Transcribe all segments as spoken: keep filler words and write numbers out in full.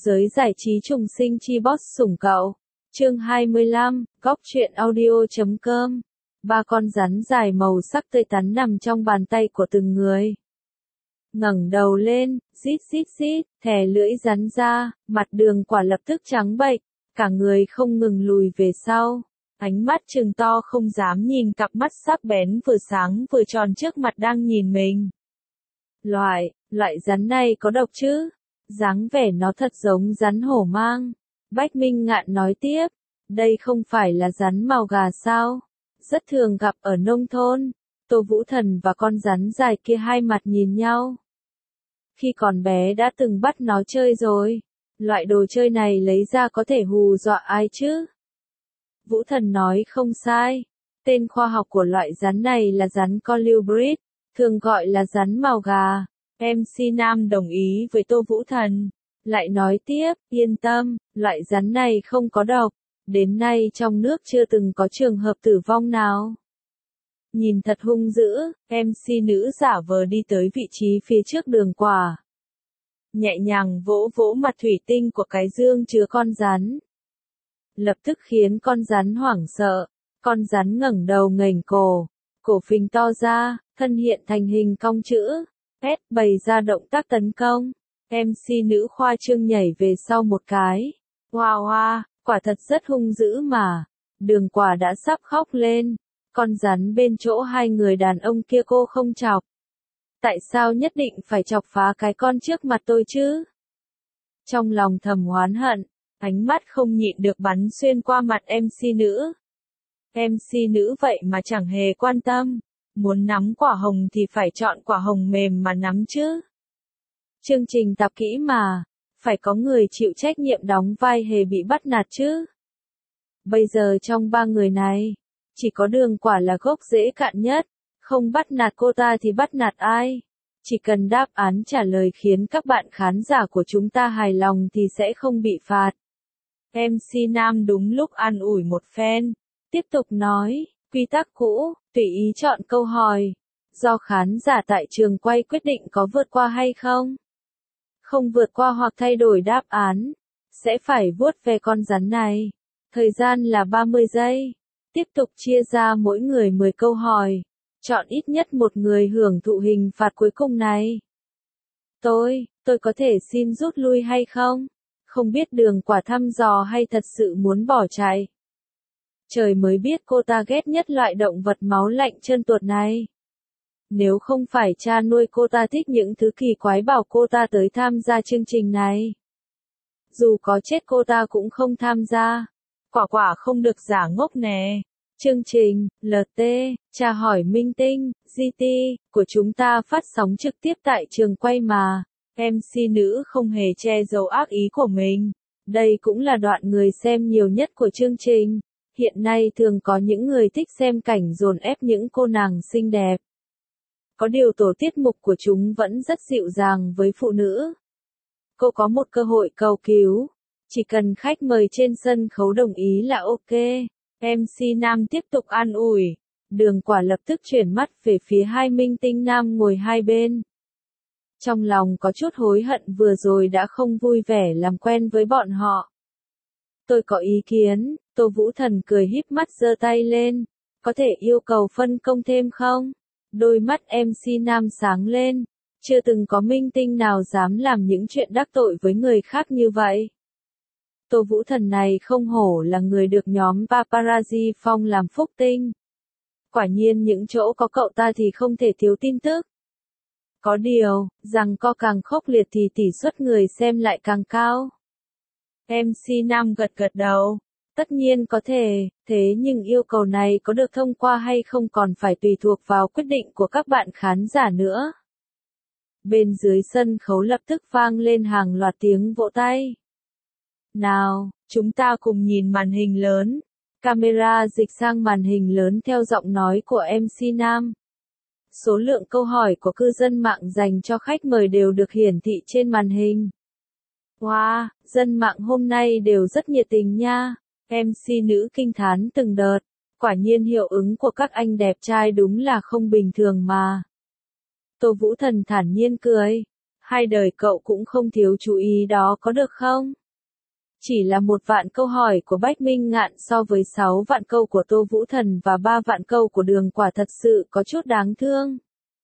giới giải trí trùng sinh chi boss sủng cậu. Chương hai mươi lăm, góc truyện audio chấm com. Ba con rắn dài màu sắc tươi tắn nằm trong bàn tay của từng người. Ngẩng đầu lên, rít rít rít, thè lưỡi rắn ra, mặt Đường Quả lập tức trắng bệch, cả người không ngừng lùi về sau. Ánh mắt trừng to không dám nhìn cặp mắt sắc bén vừa sáng vừa tròn trước mặt đang nhìn mình. Loại, loại rắn này có độc chứ? Dáng vẻ nó thật giống rắn hổ mang. Bách Minh Ngạn nói tiếp, đây không phải là rắn mào gà sao? Rất thường gặp ở nông thôn. Tô Vũ Thần và con rắn dài kia hai mặt nhìn nhau. Khi còn bé đã từng bắt nó chơi rồi. Loại đồ chơi này lấy ra có thể hù dọa ai chứ? Vũ Thần nói không sai. Tên khoa học của loại rắn này là rắn colubrid, thường gọi là rắn mào gà. em xê Nam đồng ý với Tô Vũ Thần. Lại nói tiếp, yên tâm, loại rắn này không có độc. Đến nay trong nước chưa từng có trường hợp tử vong nào. Nhìn thật hung dữ, em xê nữ giả vờ đi tới vị trí phía trước Đường Quả. Nhẹ nhàng vỗ vỗ mặt thủy tinh của cái dương chứa con rắn. Lập tức khiến con rắn hoảng sợ. Con rắn ngẩng đầu nghềnh cổ. Cổ phình to ra, thân hiện thành hình cong chữ. S bày ra động tác tấn công. em xê nữ khoa trương nhảy về sau một cái. Hoa hoa, quả thật rất hung dữ mà. Đường Quả đã sắp khóc lên. Con rắn bên chỗ hai người đàn ông kia cô không chọc. Tại sao nhất định phải chọc phá cái con trước mặt tôi chứ? Trong lòng thầm oán hận, ánh mắt không nhịn được bắn xuyên qua mặt em xê nữ. em xê nữ vậy mà chẳng hề quan tâm. Muốn nắm quả hồng thì phải chọn quả hồng mềm mà nắm chứ. Chương trình tập kỹ mà, phải có người chịu trách nhiệm đóng vai hề bị bắt nạt chứ. Bây giờ trong ba người này, chỉ có Đường Quả là gốc rễ cạn nhất. Không bắt nạt cô ta thì bắt nạt ai? Chỉ cần đáp án trả lời khiến các bạn khán giả của chúng ta hài lòng thì sẽ không bị phạt. em xê Nam đúng lúc an ủi một phen. Tiếp tục nói, quy tắc cũ, tùy ý chọn câu hỏi. Do khán giả tại trường quay quyết định có vượt qua hay không. Không vượt qua hoặc thay đổi đáp án, sẽ phải vuốt về con rắn này. Thời gian là ba mươi giây. Tiếp tục chia ra mỗi người mười câu hỏi. Chọn ít nhất một người hưởng thụ hình phạt cuối cùng này. Tôi, tôi có thể xin rút lui hay không? Không biết Đường Quả thăm dò hay thật sự muốn bỏ chạy. Trời mới biết cô ta ghét nhất loại động vật máu lạnh trơn tuột này. Nếu không phải cha nuôi cô ta thích những thứ kỳ quái bảo cô ta tới tham gia chương trình này. Dù có chết cô ta cũng không tham gia. Quả quả không được giả ngốc nè. Chương trình, lờ tê, tra hỏi minh tinh, giê tê, của chúng ta phát sóng trực tiếp tại trường quay mà. em xê nữ không hề che giấu ác ý của mình. Đây cũng là đoạn người xem nhiều nhất của chương trình. Hiện nay thường có những người thích xem cảnh dồn ép những cô nàng xinh đẹp. Có điều tổ tiết mục của chúng vẫn rất dịu dàng với phụ nữ. Cô có một cơ hội cầu cứu. Chỉ cần khách mời trên sân khấu đồng ý là ok. em xê Nam tiếp tục an ủi. Đường Quả lập tức chuyển mắt về phía hai minh tinh nam ngồi hai bên. Trong lòng có chút hối hận vừa rồi đã không vui vẻ làm quen với bọn họ. Tôi có ý kiến. Tô Vũ Thần cười híp mắt giơ tay lên. Có thể yêu cầu phân công thêm không? Đôi mắt em xê Nam sáng lên. Chưa từng có minh tinh nào dám làm những chuyện đắc tội với người khác như vậy. Tô Vũ Thần này không hổ là người được nhóm paparazzi phong làm phúc tinh. Quả nhiên những chỗ có cậu ta thì không thể thiếu tin tức. Có điều, rằng co càng khốc liệt thì tỷ suất người xem lại càng cao. em xê Nam gật gật đầu. Tất nhiên có thể, thế nhưng yêu cầu này có được thông qua hay không còn phải tùy thuộc vào quyết định của các bạn khán giả nữa. Bên dưới sân khấu lập tức vang lên hàng loạt tiếng vỗ tay. Nào, chúng ta cùng nhìn màn hình lớn. Camera dịch sang màn hình lớn theo giọng nói của em xê Nam. Số lượng câu hỏi của cư dân mạng dành cho khách mời đều được hiển thị trên màn hình. Wow, dân mạng hôm nay đều rất nhiệt tình nha. em xê nữ kinh thán từng đợt. Quả nhiên hiệu ứng của các anh đẹp trai đúng là không bình thường mà. Tô Vũ Thần thản nhiên cười. Hai đời cậu cũng không thiếu chú ý đó có được không? Chỉ là một vạn câu hỏi của Bách Minh Ngạn so với sáu vạn câu của Tô Vũ Thần và ba vạn câu của Đường Quả thật sự có chút đáng thương.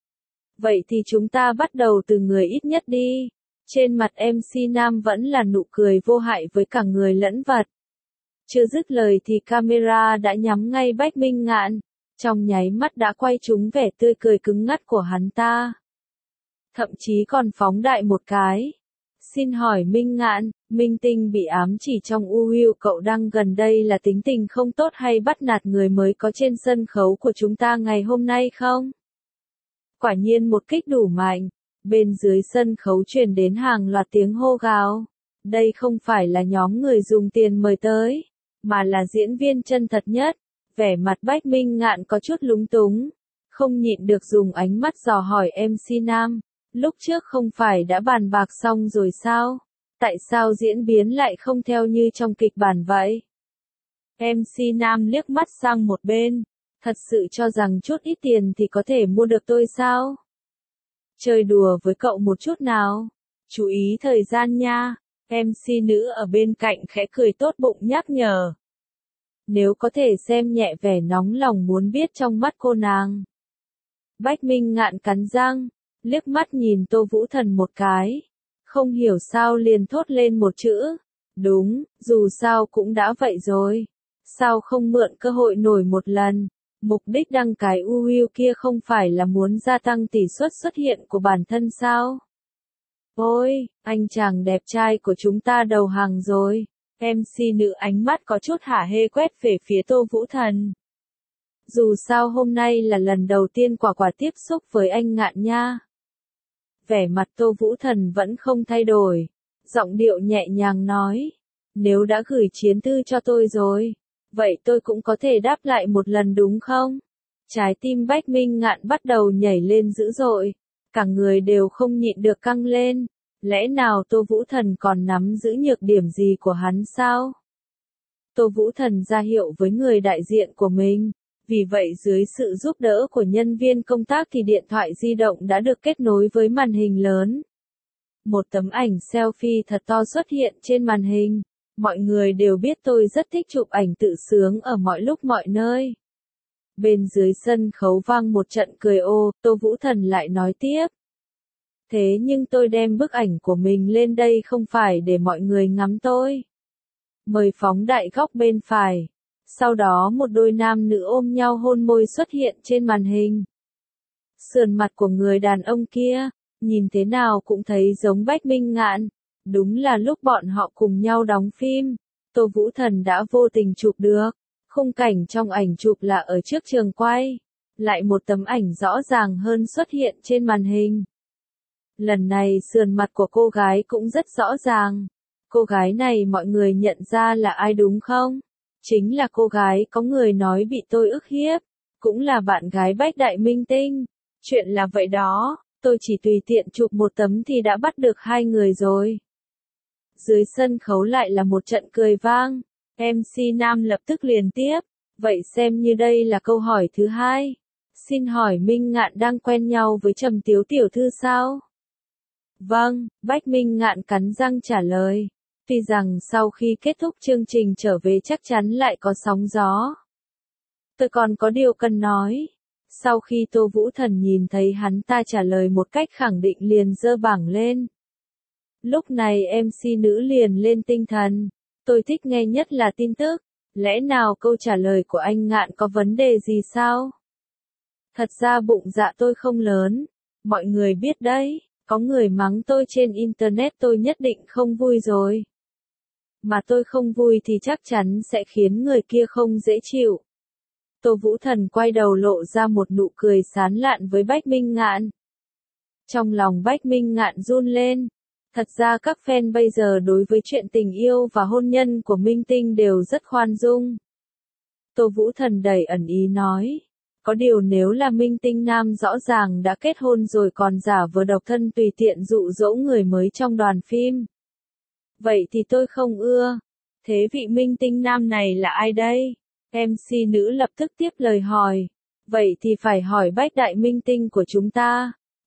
Vậy thì chúng ta bắt đầu từ người ít nhất đi. Trên mặt em xê nam vẫn là nụ cười vô hại với cả người lẫn vật. Chưa dứt lời thì camera đã nhắm ngay Bách Minh Ngạn, trong nháy mắt đã quay trúng vẻ tươi cười cứng ngắt của hắn ta. Thậm chí còn phóng đại một cái. Xin hỏi Minh Ngạn, Minh Tinh bị ám chỉ trong u u cậu đăng gần đây là tính tình không tốt hay bắt nạt người mới có trên sân khấu của chúng ta ngày hôm nay không? Quả nhiên một kích đủ mạnh, bên dưới sân khấu truyền đến hàng loạt tiếng hô gào. Đây không phải là nhóm người dùng tiền mời tới, mà là diễn viên chân thật nhất. Vẻ mặt Bách Minh Ngạn có chút lúng túng, không nhịn được dùng ánh mắt dò hỏi em xê nam. Lúc trước không phải đã bàn bạc xong rồi sao? Tại sao diễn biến lại không theo như trong kịch bản vậy? em xê nam liếc mắt sang một bên. Thật sự cho rằng chút ít tiền thì có thể mua được tôi sao? Chơi đùa với cậu một chút nào. Chú ý thời gian nha. em xê nữ ở bên cạnh khẽ cười tốt bụng nhắc nhở. Nếu có thể xem nhẹ vẻ nóng lòng muốn biết trong mắt cô nàng. Bách Minh Ngạn cắn răng, liếc mắt nhìn Tô Vũ Thần một cái. Không hiểu sao liền thốt lên một chữ. Đúng, dù sao cũng đã vậy rồi. Sao không mượn cơ hội nổi một lần? Mục đích đăng cái u u kia không phải là muốn gia tăng tỷ suất xuất hiện của bản thân sao? Ôi, anh chàng đẹp trai của chúng ta đầu hàng rồi. em xê nữ ánh mắt có chút hả hê quét về phía Tô Vũ Thần. Dù sao hôm nay là lần đầu tiên quả quả tiếp xúc với anh Ngạn nha. Vẻ mặt Tô Vũ Thần vẫn không thay đổi. Giọng điệu nhẹ nhàng nói. Nếu đã gửi chiến thư cho tôi rồi, vậy tôi cũng có thể đáp lại một lần đúng không? Trái tim Bách Minh Ngạn bắt đầu nhảy lên dữ dội. Cả người đều không nhịn được căng lên. Lẽ nào Tô Vũ Thần còn nắm giữ nhược điểm gì của hắn sao? Tô Vũ Thần ra hiệu với người đại diện của mình. Vì vậy dưới sự giúp đỡ của nhân viên công tác thì điện thoại di động đã được kết nối với màn hình lớn. Một tấm ảnh selfie thật to xuất hiện trên màn hình. Mọi người đều biết tôi rất thích chụp ảnh tự sướng ở mọi lúc mọi nơi. Bên dưới sân khấu vang một trận cười ô, Tô Vũ Thần lại nói tiếp. Thế nhưng tôi đem bức ảnh của mình lên đây không phải để mọi người ngắm tôi. Mời phóng đại góc bên phải. Sau đó một đôi nam nữ ôm nhau hôn môi xuất hiện trên màn hình. Sườn mặt của người đàn ông kia, nhìn thế nào cũng thấy giống Bách Minh Ngạn. Đúng là lúc bọn họ cùng nhau đóng phim, Tô Vũ Thần đã vô tình chụp được. Khung cảnh trong ảnh chụp là ở trước trường quay. Lại một tấm ảnh rõ ràng hơn xuất hiện trên màn hình. Lần này sườn mặt của cô gái cũng rất rõ ràng. Cô gái này mọi người nhận ra là ai đúng không? Chính là cô gái có người nói bị tôi ức hiếp. Cũng là bạn gái Bách Đại Minh Tinh. Chuyện là vậy đó, tôi chỉ tùy tiện chụp một tấm thì đã bắt được hai người rồi. Dưới sân khấu lại là một trận cười vang. em xê nam lập tức liền tiếp. Vậy xem như đây là câu hỏi thứ hai. Xin hỏi Minh Ngạn đang quen nhau với Trầm Tiếu tiểu thư sao? Vâng, Bách Minh Ngạn cắn răng trả lời. Tuy rằng sau khi kết thúc chương trình trở về chắc chắn lại có sóng gió. Tôi còn có điều cần nói. Sau khi Tô Vũ Thần nhìn thấy hắn ta trả lời một cách khẳng định liền giơ bảng lên. Lúc này em xê nữ liền lên tinh thần. Tôi thích nghe nhất là tin tức. Lẽ nào câu trả lời của anh Ngạn có vấn đề gì sao? Thật ra bụng dạ tôi không lớn. Mọi người biết đấy, có người mắng tôi trên internet tôi nhất định không vui rồi. Mà tôi không vui thì chắc chắn sẽ khiến người kia không dễ chịu. Tô Vũ Thần quay đầu lộ ra một nụ cười sán lạn với Bách Minh Ngạn. Trong lòng Bách Minh Ngạn run lên. Thật ra các fan bây giờ đối với chuyện tình yêu và hôn nhân của Minh Tinh đều rất khoan dung. Tô Vũ Thần đầy ẩn ý nói. Có điều nếu là Minh Tinh nam rõ ràng đã kết hôn rồi còn giả vờ độc thân tùy tiện dụ dỗ người mới trong đoàn phim. Vậy thì tôi không ưa. Thế vị Minh Tinh nam này là ai đây? em xê nữ lập tức tiếp lời hỏi. Vậy thì phải hỏi Bách Đại Minh Tinh của chúng ta.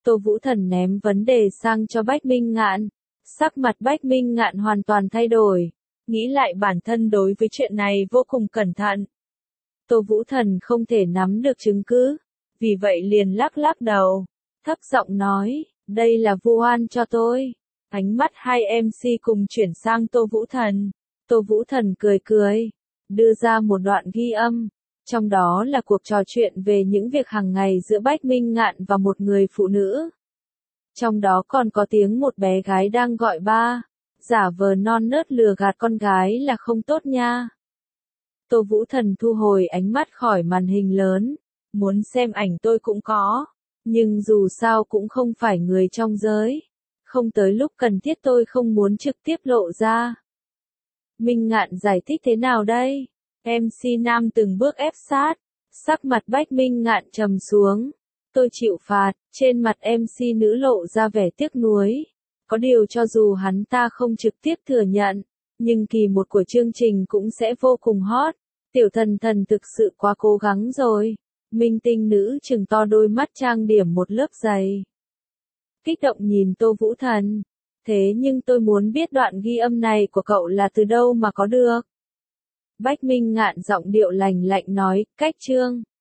Tô Vũ Thần ném vấn đề sang cho Bách Minh Ngạn. Sắc mặt Bách Minh Ngạn hoàn toàn thay đổi. Nghĩ lại bản thân đối với chuyện này vô cùng cẩn thận. Tô Vũ Thần không thể nắm được chứng cứ. Vì vậy liền lắc lắc đầu. Thấp giọng nói, đây là vu oan cho tôi. Ánh mắt hai em xê cùng chuyển sang Tô Vũ Thần. Tô Vũ Thần cười cười. Đưa ra một đoạn ghi âm. Trong đó là cuộc trò chuyện về những việc hàng ngày giữa Bách Minh Ngạn và một người phụ nữ. Trong đó còn có tiếng một bé gái đang gọi ba. Giả vờ non nớt lừa gạt con gái là không tốt nha. Tô Vũ Thần thu hồi ánh mắt khỏi màn hình lớn. Muốn xem ảnh tôi cũng có. Nhưng dù sao cũng không phải người trong giới. Không tới lúc cần thiết tôi không muốn trực tiếp lộ ra. Minh Ngạn giải thích thế nào đây? em xê nam từng bước ép sát. Sắc mặt Bách Minh Ngạn trầm xuống. Tôi chịu phạt. Trên mặt em xê nữ lộ ra vẻ tiếc nuối. Có điều cho dù hắn ta không trực tiếp thừa nhận. Nhưng kỳ một của chương trình cũng sẽ vô cùng hot. Tiểu thần thần thực sự quá cố gắng rồi. Minh tinh nữ trừng to đôi mắt trang điểm một lớp dày. Kích động nhìn Tô Vũ Thần. Thế nhưng tôi muốn biết đoạn ghi âm này của cậu là từ đâu mà có được. Bách Minh Ngạn giọng điệu lành lạnh nói, cách chương.